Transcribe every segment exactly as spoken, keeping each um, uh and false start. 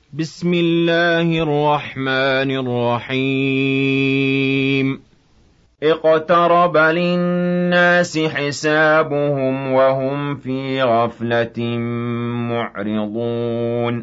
بسم الله الرحمن الرحيم اقترب للناس حسابهم وهم في غفلة معرضون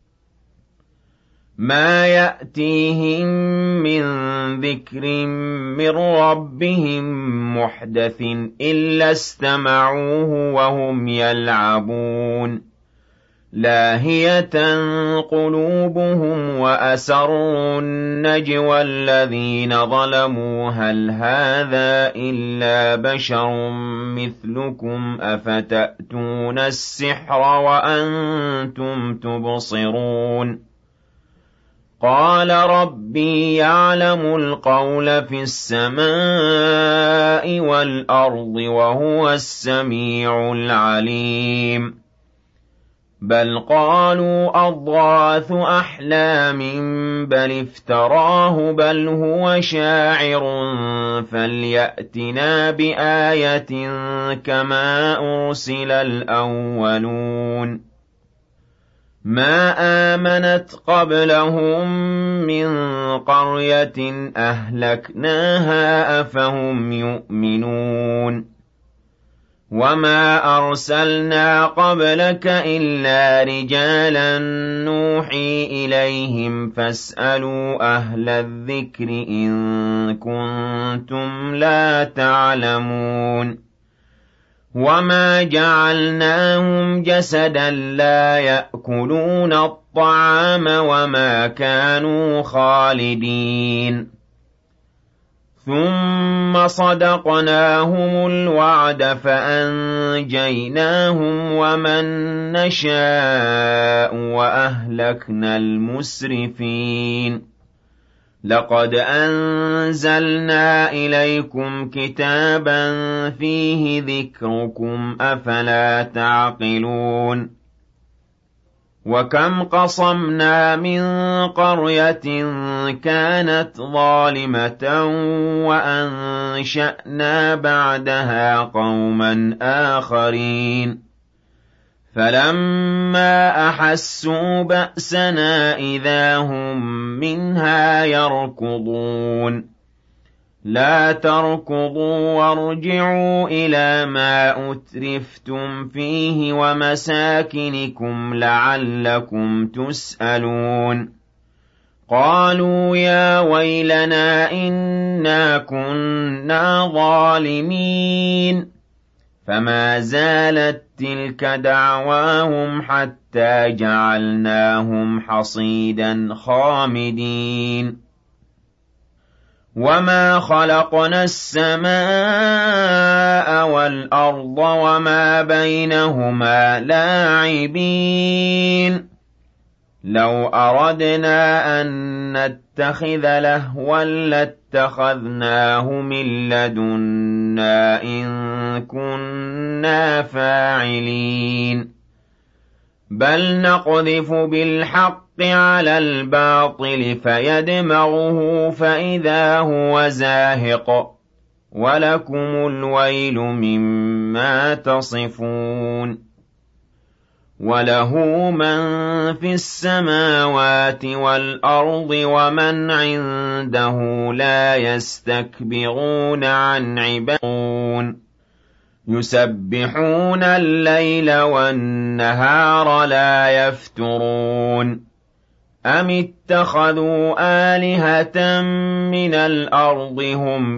ما يأتيهم من ذكر من ربهم محدث إلا استمعوه وهم يلعبون لاهية قلوبهم وأسروا النجوى الذين ظلموا هل هذا إلا بشر مثلكم أفتأتون السحر وأنتم تبصرون قال ربي يعلم القول في السماء والأرض وهو السميع العليم بل قالوا أضغاث أحلام بل افتراه بل هو شاعر فليأتنا بآية كما أرسل الأولون ما آمنت قبلهم من قرية أهلكناها أفهم يؤمنون وما أرسلنا قبلك إلا رجالا نوحي إليهم فاسألوا أهل الذكر إن كنتم لا تعلمون وما جعلناهم جسدا لا يأكلون الطعام وما كانوا خالدين ثم صدقناهم الوعد فأنجيناهم ومن نشاء وأهلكنا المسرفين لقد أنزلنا إليكم كتابا فيه ذكركم أفلا تعقلون وكم قصمنا من قرية كانت ظالمة وأنشأنا بعدها قوما آخرين فلما أحسوا بأسنا إذا هم منها يركضون لا تركضوا وارجعوا إلى ما أترفتم فيه ومساكنكم لعلكم تسألون قالوا يا ويلنا إنا كنا ظالمين فما زالت تلك دعواهم حتى جعلناهم حصيدا خامدين وما خلقنا السماء والأرض وما بينهما لاعبين لو أردنا أن نتخذ لهوا لاتخذناه من لدنا إن كنا فاعلين بل نقذف بالحق على الباطل فيدمغه فإذا هو زاهق ولكم الويل مما تصفون وله من في السماوات والأرض ومن عنده لا يستكبرون عن عبادته يسبحون الليل والنهار لا يفترون أم اتخذوا آلهة من الأرض هم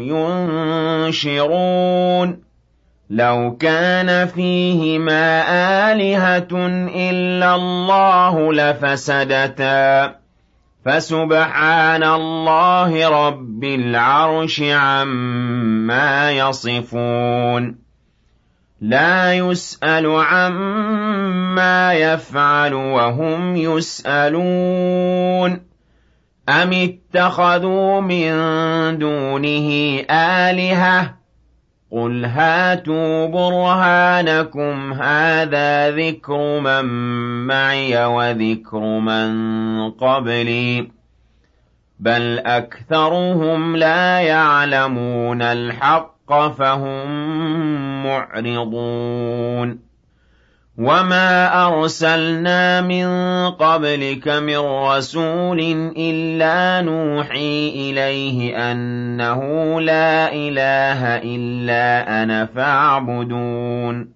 ينشرون لو كان فيهما آلهة إلا الله لفسدتا فسبحان الله رب العرش عما يصفون لا يسأل عما يفعل وهم يسألون أم اتخذوا من دونه آلهة قل هاتوا برهانكم هذا ذكر من معي وذكر من قبلي بل أكثرهم لا يعلمون الحق فهم معرضون وَمَا أَرْسَلْنَا مِن قَبْلِكَ مِن رَّسُولٍ إِلَّا نُوحِي إِلَيْهِ أَنَّهُ لَا إِلَٰهَ إِلَّا أَنَا فَاعْبُدُونِ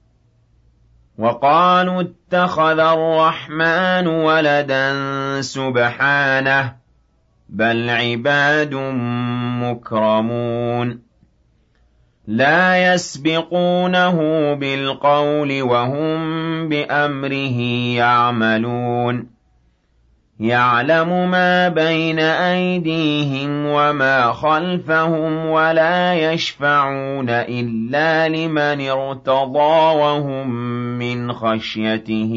وَقَالُوا اتَّخَذَ الرَّحْمَٰنُ وَلَدًا سُبْحَانَهُ بَلْ عِبَادٌ مُّكْرَمُونَ لَا يَسْبِقُونَهُ بِالْقَوْلِ وَهُم بِأَمْرِهِ يَعْمَلُونَ يَعْلَمُ مَا بَيْنَ أَيْدِيهِمْ وَمَا خَلْفَهُمْ وَلَا يَشْفَعُونَ إِلَّا لِمَنِ ارْتَضَىٰ وَهُم مِّنْ خَشْيَتِهِ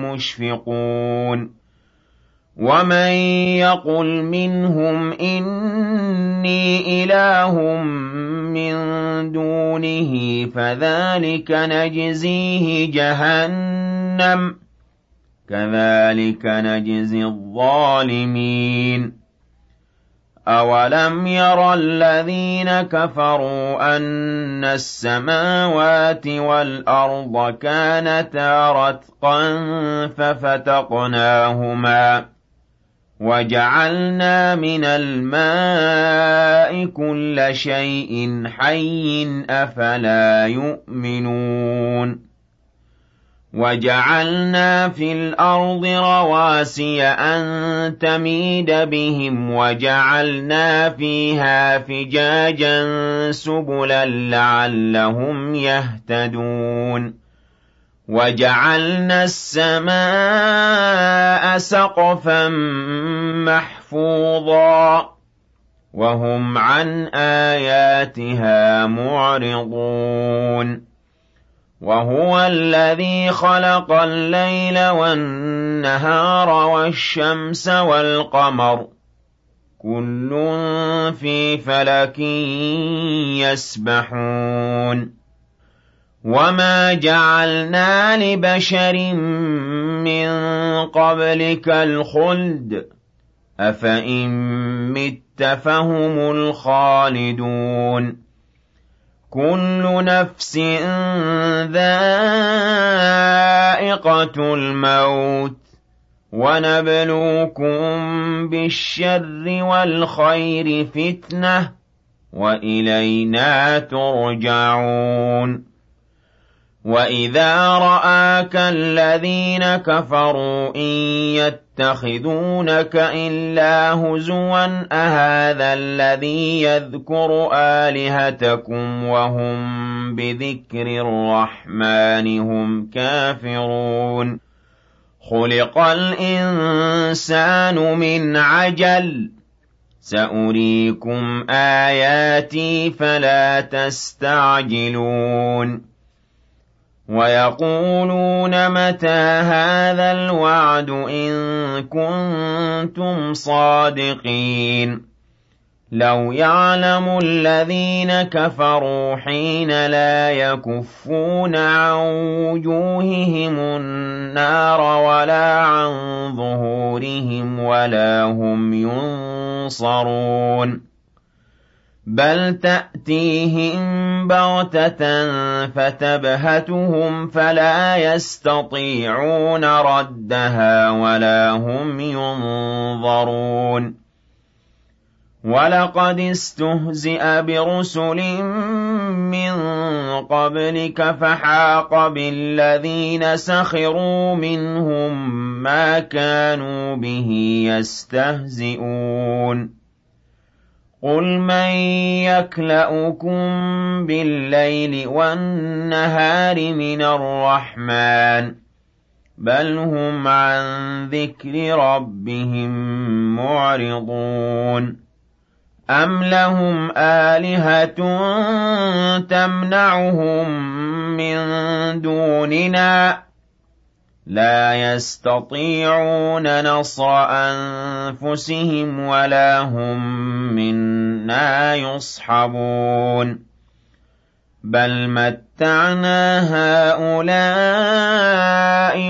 مُشْفِقُونَ وَمَن يَقُلْ مِنْهُمْ إِنِّي إِلَٰهٌ مِّن دُونِهِ فَذَٰلِكَ نَجْزِيهِ جَهَنَّمَ كَذَٰلِكَ نَجْزِي الظَّالِمِينَ أَوَلَمْ يَرَ الَّذِينَ كَفَرُوا أَنَّ السَّمَاوَاتِ وَالْأَرْضَ كَانَتَا رَتْقًا فَفَتَقْنَاهُمَا وَجَعَلْنَا مِنَ الْمَاءِ كُلَّ شَيْءٍ حَيٍّ أَفَلَا يُؤْمِنُونَ وَجَعَلْنَا فِي الْأَرْضِ رَوَاسِيَ أَن تَمِيدَ بِهِمْ وَجَعَلْنَا فِيهَا فِجَاجًا سُبُلًا لَّعَلَّهُمْ يَهْتَدُونَ وَجَعَلْنَا السَّمَاءَ سَقْفًا مَّحْفُوظًا وَهُمْ عَنْ آيَاتِهَا مُعْرِضُونَ وَهُوَ الَّذِي خَلَقَ اللَّيْلَ وَالنَّهَارَ وَالشَّمْسَ وَالْقَمَرَ كُلٌّ فِي فَلَكٍ يَسْبَحُونَ وَمَا جَعَلْنَا لِبَشَرٍ مِّن قَبْلِكَ الْخُلْدَ أَفَإِن مِّتَّ فَهُمُ الْخَالِدُونَ كُلُّ نَفْسٍ ذَائِقَةُ الْمَوْتِ وَنَبْلُوكُم بِالشَّرِّ وَالْخَيْرِ فِتْنَةً وَإِلَيْنَا تُرْجَعُونَ وَإِذَا رَآكَ الَّذِينَ كَفَرُوا إِن يَتَّخِذُونَكَ إِلَّا هُزُوًا أَهَٰذَا الَّذِي يَذْكُرُ آلِهَتَكُمْ وَهُم بِذِكْرِ الرَّحْمَٰنِ هُمْ كَافِرُونَ خُلِقَ الْإِنسَانُ مِنْ عَجَلٍ سَأُرِيكُمْ آيَاتِي فَلَا تَسْتَعْجِلُونَ وَيَقُولُونَ مَتَىٰ هَٰذَا الْوَعْدُ إِن كُنتُمْ صَادِقِينَ لَوْ يَعْلَمُ الَّذِينَ كَفَرُوا حِينَ لَا يَكُفُّونَ عَن وُجُوهِهِمُ النَّارَ وَلَا عَن ظُهُورِهِمْ وَلَا هُمْ يُنصَرُونَ بَلْ تَأْتِيهِم بَغْتَةً فَتَبْهَتُهُمْ فَلَا يَسْتَطِيعُونَ رَدَّهَا وَلَا هُمْ يُنظَرُونَ وَلَقَدِ اسْتُهْزِئَ بِرُسُلٍ مِّن قَبْلِكَ فَحَاقَ بِالَّذِينَ سَخِرُوا مِنْهُم مَّا كَانُوا بِهِ يَسْتَهْزِئُونَ قُلْ مَن يَكْلَؤُكُم بِاللَّيْلِ وَالنَّهَارِ مِنَ الرَّحْمَٰنِ بَلْ هُمْ عَن ذِكْرِ رَبِّهِم مُّعْرِضُونَ أَمْ لَهُمْ آلِهَةٌ تَمْنَعُهُم مِّن دُونِنَا لَا يَسْتَطِيعُونَ نَصْرَ أَنفُسِهِمْ وَلَا هُم مِّنَّا يُصْحَبُونَ بَلْ مَتَّعْنَا هَٰؤُلَاءِ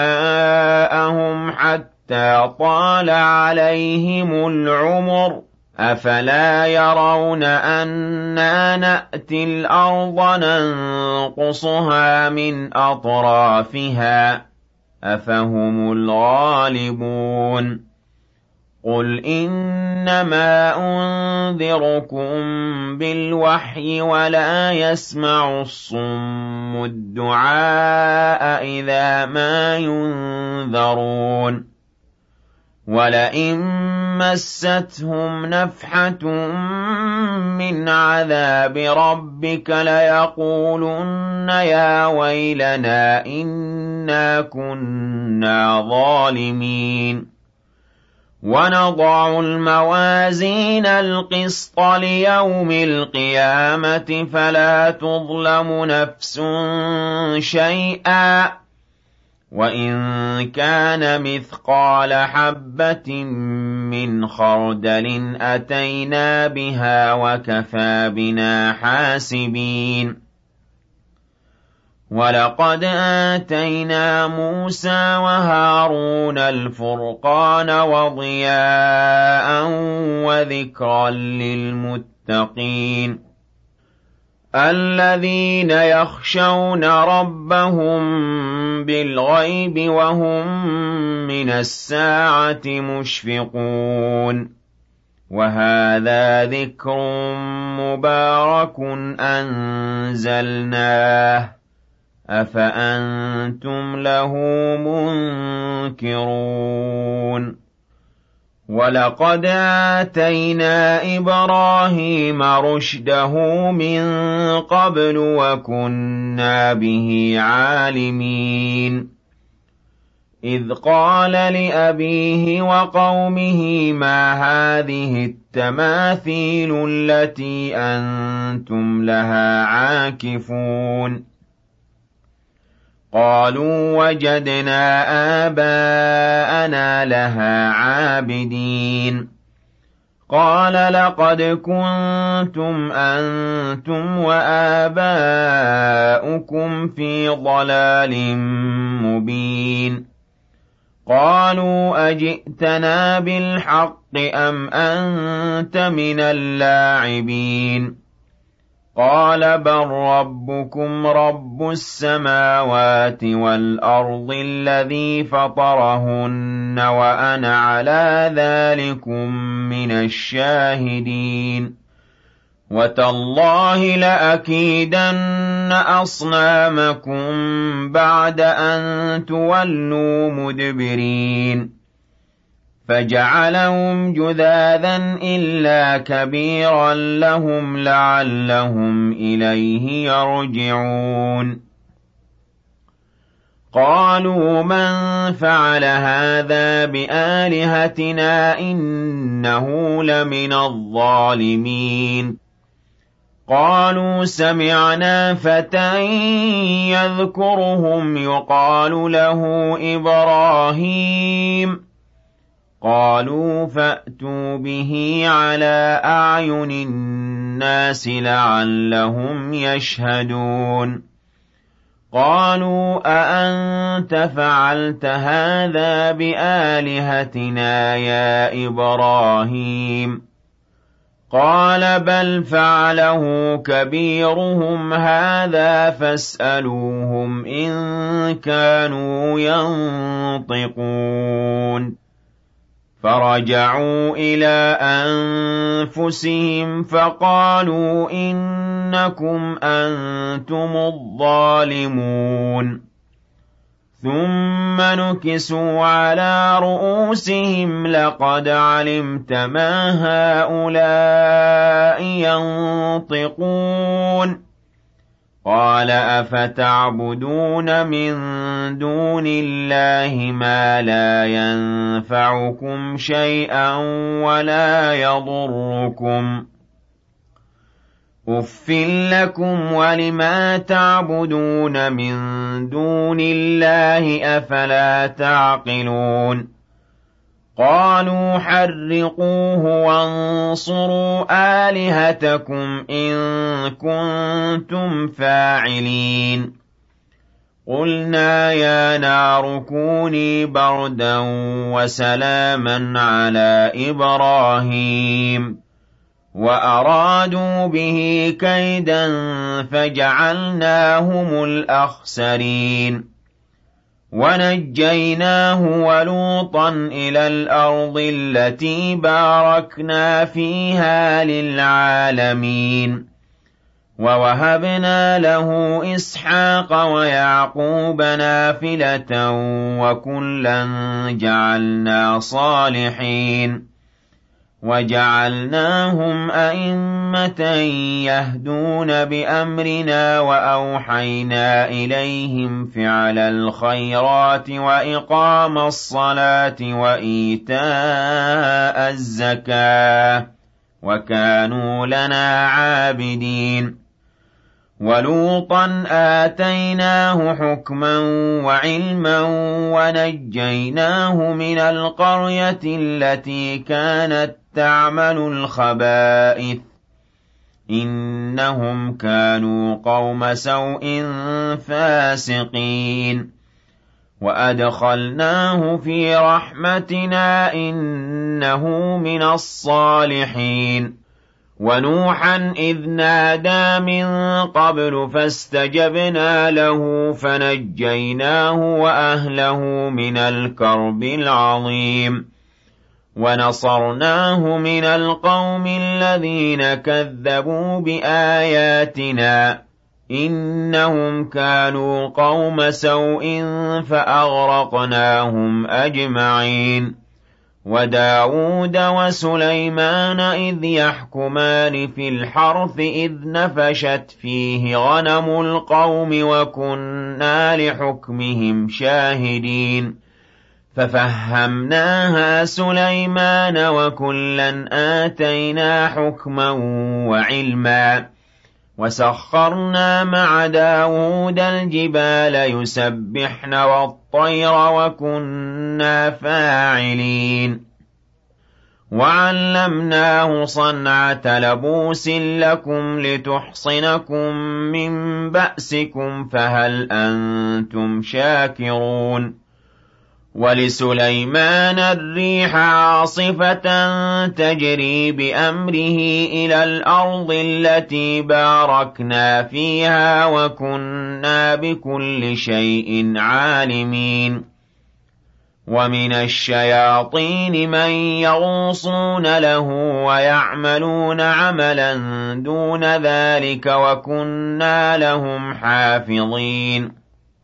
وَآبَاءَهُمْ حَتَّىٰ طَالَ عَلَيْهِمُ الْعُمُرُ أَفَلَا يَرَوْنَ أَنَّا نَأْتِي الْأَرْضَ نَنقُصُهَا مِنْ أَطْرَافِهَا ۚ أَفَهُمُ الْغَالِبُونَ قُلْ إِنَّمَا أُنذِرُكُم بِالْوَحْيِ وَلَا يَسْمَعُ الصُّمُّ الدُّعَاءَ إِذَا مَا يُنذَرُونَ وَلَئِن مَّسَّتْهُمْ نَفْحَةٌ مِّنْ عَذَابِ رَبِّكَ لَيَقُولُنَّ يَا وَيْلَنَا إِنَّا كُنَّا ظَالِمِينَ وَنَضَعُ الْمَوَازِينَ الْقِسْطَ لِيَوْمِ الْقِيَامَةِ فَلَا تُظْلَمُ نَفْسٌ شَيْئًا وَإِن كَانَ مِثْقَالَ حَبَّةٍ مِّنْ خَرْدَلٍ أَتَيْنَا بِهَا وَكَفَىٰ بِنَا حَاسِبِينَ وَلَقَدْ آتَيْنَا مُوسَىٰ وَهَارُونَ الْفُرْقَانَ وَضِيَاءً وَذِكْرًا لِّلْمُتَّقِينَ الَّذِينَ يَخْشَوْنَ رَبَّهُم بِالْغَيْبِ وَهُم مِّنَ السَّاعَةِ مُشْفِقُونَ وَهَٰذَا ذِكْرٌ مُّبَارَكٌ أَنزَلْنَاهُ أَفَأَنتُمْ لَهُ مُنكِرُونَ وَلَقَدْ آتَيْنَا إِبْرَاهِيمَ رُشْدَهُ مِن قَبْلُ وَكُنَّا بِهِ عَالِمِينَ إِذْ قَالَ لِأَبِيهِ وَقَوْمِهِ مَا هَٰذِهِ التَّمَاثِيلُ الَّتِي أَنتُمْ لَهَا عَاكِفُونَ قَالُوا وَجَدْنَا آبَاءَنَا لَهَا عَابِدِينَ قَالَ لَقَدْ كُنتُمْ أَنتُمْ وَآبَاؤُكُمْ فِي ضَلَالٍ مُّبِينٍ قَالُوا أَجِئْتَنَا بِالْحَقِّ أَمْ أَنتَ مِنَ اللاعبين قَالَ بَل رَّبُّكُمْ رَبُّ السَّمَاوَاتِ وَالْأَرْضِ الَّذِي فَطَرَهُنَّ وَأَنَا عَلَىٰ ذَٰلِكُم مِّنَ الشَّاهِدِينَ وَتَاللَّهِ لَأَكِيدَنَّ أَصْنَامَكُم بَعْدَ أَن تُوَلُّوا مُدْبِرِينَ فَجَعَلَهُمْ جُذَاذًا إِلَّا كَبِيرًا لَّهُمْ لَعَلَّهُمْ إِلَيْهِ يَرْجِعُونَ قَالُوا مَن فَعَلَ هَٰذَا بِآلِهَتِنَا إِنَّهُ لَمِنَ الظَّالِمِينَ قَالُوا سَمِعْنَا فَتًى يَذْكُرُهُمْ يُقَالُ لَهُ إِبْرَاهِيمُ قَالُوا فَأْتُوا بِهِ عَلَىٰ أَعْيُنِ النَّاسِ لَعَلَّهُمْ يَشْهَدُونَ قَالُوا أَأَنتَ فَعَلْتَ هَٰذَا بِآلِهَتِنَا يَا إِبْرَاهِيمُ قَالَ بَلْ فَعَلَهُ كَبِيرُهُمْ هَٰذَا فَاسْأَلُوهُمْ إِن كَانُوا يَنطِقُونَ فَرَجَعُوا إِلَىٰ أَنفُسِهِمْ فَقَالُوا إِنَّكُمْ أَنتُمُ الظَّالِمُونَ ثُمَّ نُكِسُوا عَلَىٰ رُءُوسِهِمْ لَقَدْ عَلِمْتَ مَا هَٰؤُلَاءِ يَنطِقُونَ قَالَ أَفَتَعْبُدُونَ مِن دُونِ اللَّهِ مَا لَا يَنفَعُكُمْ شَيْئًا وَلَا يَضُرُّكُمْ أُفٍّ لَّكُمْ وَلِمَا تَعْبُدُونَ مِن دُونِ اللَّهِ أَفَلَا تَعْقِلُونَ قَالُوا حَرِّقُوهُ وَانصُرُوا آلِهَتَكُمْ إِن كُنتُمْ فَاعِلِينَ قُلْنَا يَا نَارُ كُونِي بَرْدًا وَسَلَامًا عَلَىٰ إِبْرَاهِيمَ وأرادوا به كيدا فجعلناهم الأخسرين ونجيناه ولوطا إلى الأرض التي باركنا فيها للعالمين ووهبنا له إسحاق ويعقوب نافلة وكلا جعلنا صالحين وجعلناهم أئمة يهدون بأمرنا وأوحينا إليهم فعل الخيرات وإقام الصلاة وإيتاء الزكاة وكانوا لنا عابدين ولوطا آتيناه حكما وعلما ونجيناه من القرية التي كانت تعمل الخبائث إنهم كانوا قوم سوء فاسقين وأدخلناه في رحمتنا إنه من الصالحين ونوحا إذ نادى من قبل فاستجبنا له فنجيناه وأهله من الكرب العظيم ونصرناه من القوم الذين كذبوا بآياتنا إنهم كانوا قوم سوء فأغرقناهم أجمعين وداود وسليمان إذ يحكمان في الحرث إذ نفشت فيه غنم القوم وكنا لحكمهم شاهدين ففهمناها سليمان وكلا آتينا حكما وعلما وسخرنا مع داود الجبال يسبحن والطير وكنا فاعلين وعلمناه صنعة لبوس لكم لتحصنكم من بأسكم فهل أنتم شاكرون ولسليمان الريح عاصفة تجري بأمره إلى الأرض التي باركنا فيها وكنا بكل شيء عالمين ومن الشياطين من يغوصون له ويعملون عملا دون ذلك وكنا لهم حافظين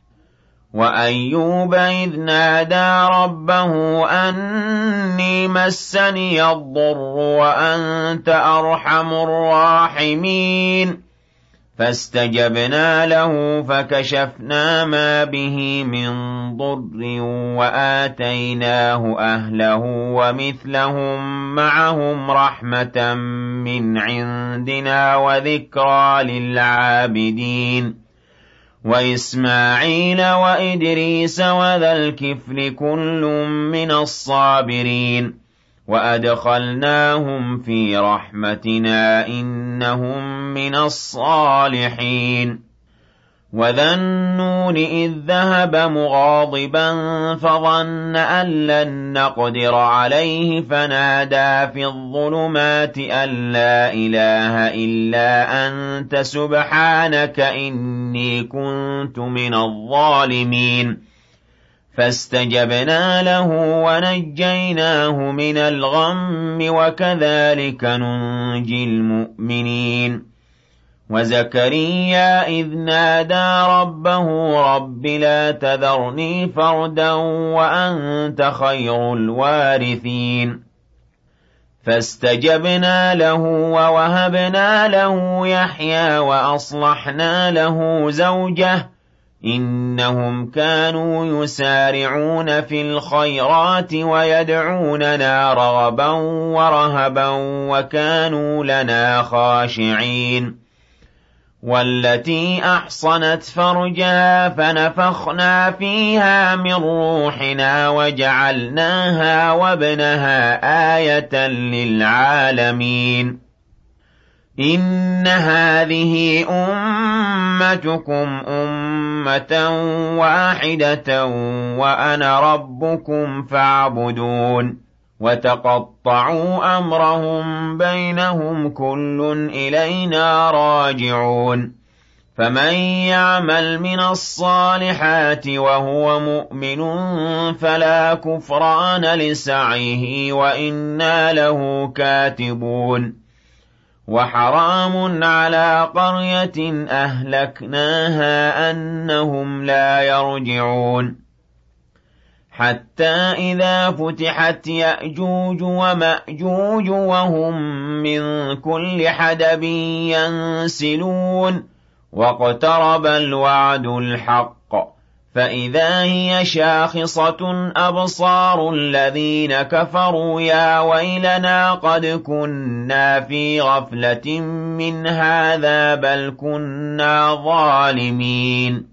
وأيوب إذ نادى ربه أني مسني الضر وأنت أرحم الراحمين فاستجبنا له فكشفنا ما به من ضر وآتيناه أهله ومثلهم معهم رحمة من عندنا وذكرى للعابدين وإسماعيل وإدريس وذا الكفل كل من الصابرين وأدخلناهم في رحمتنا إنهم من الصالحين وذا النون إذ ذهب مغاضبا فظن أن لن نقدر عليه فنادى في الظلمات أن لا إله إلا أنت سبحانك إني كنت من الظالمين فاستجبنا له ونجيناه من الغم وكذلك ننجي المؤمنين وزكريا إذ نادى ربه رب لا تذرني فردا وأنت خير الوارثين فاستجبنا له ووهبنا له يحيى وأصلحنا له زوجه إنهم كانوا يسارعون في الخيرات ويدعوننا رغبا ورهبا وكانوا لنا خاشعين والتي أحصنت فرجها فنفخنا فيها من روحنا وجعلناها وابنها آية للعالمين إن هذه أمتكم أمة واحدة وأنا ربكم فاعبدون وتقطعوا أمرهم بينهم كل إلينا راجعون فمن يعمل من الصالحات وهو مؤمن فلا كفران لسعيه وإنا له كاتبون وحرام على قرية أهلكناها أنهم لا يرجعون حتى إذا فتحت يأجوج ومأجوج وهم من كل حدب ينسلون واقترب الوعد الحق فإذا هي شاخصة أبصار الذين كفروا يا ويلنا قد كنا في غفلة من هذا بل كنا ظالمين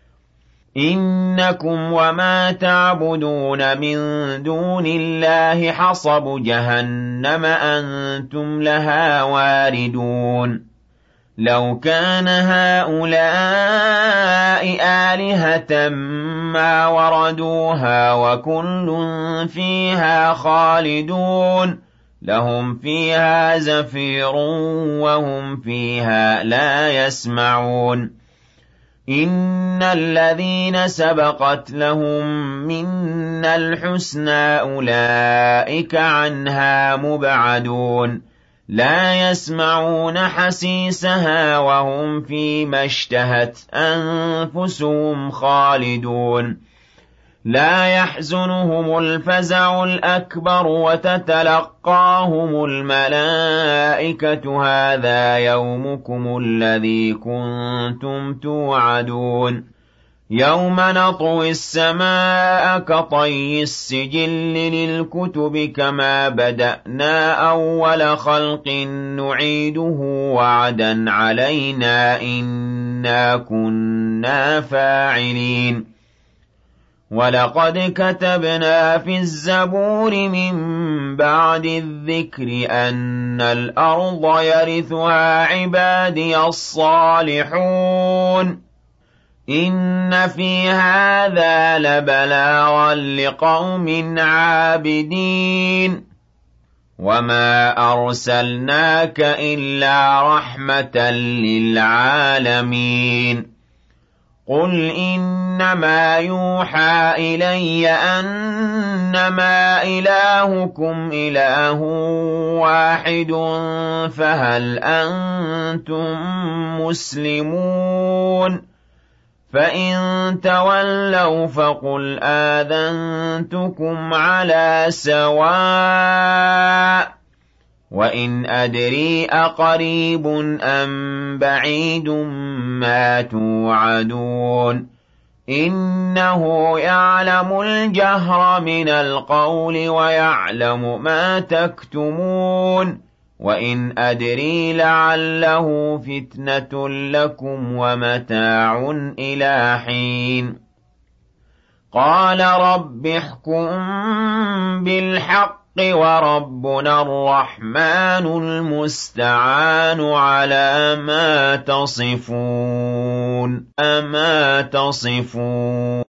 إنكم وما تعبدون من دون الله حصب جهنم أنتم لها واردون لو كان هؤلاء آلهة ما وردوها وكل فيها خالدون لهم فيها زفير وهم فيها لا يسمعون إن الذين سبقت لهم منا الحسنى أولئك عنها مبعدون لا يسمعون حسيسها وهم فيما اشتهت أنفسهم خالدون لا يحزنهم الفزع الأكبر وتتلقاهم الملائكة هذا يومكم الذي كنتم توعدون يوم نطوي السماء كطي السجل للكتب كما بدأنا أول خلق نعيده وعدا علينا إنا كنا فاعلين ولقد كتبنا في الزبور من بعد الذكر أن الأرض يرثها عبادي الصالحون إن في هذا لبلاغا لقوم عابدين وما أرسلناك إلا رحمة للعالمين قل إنما يوحى إلي أنما إلهكم إله واحد فهل أنتم مسلمون فإن تولوا فقل آذنتكم على سواء وإن أدري أقريب أم بعيد ما توعدون إنه يعلم الجهر من القول ويعلم ما تكتمون وإن أدري لعله فتنة لكم ومتاع إلى حين قال رب احكم بالحق وربنا الرحمن المستعان على ما تصفون أما تصفون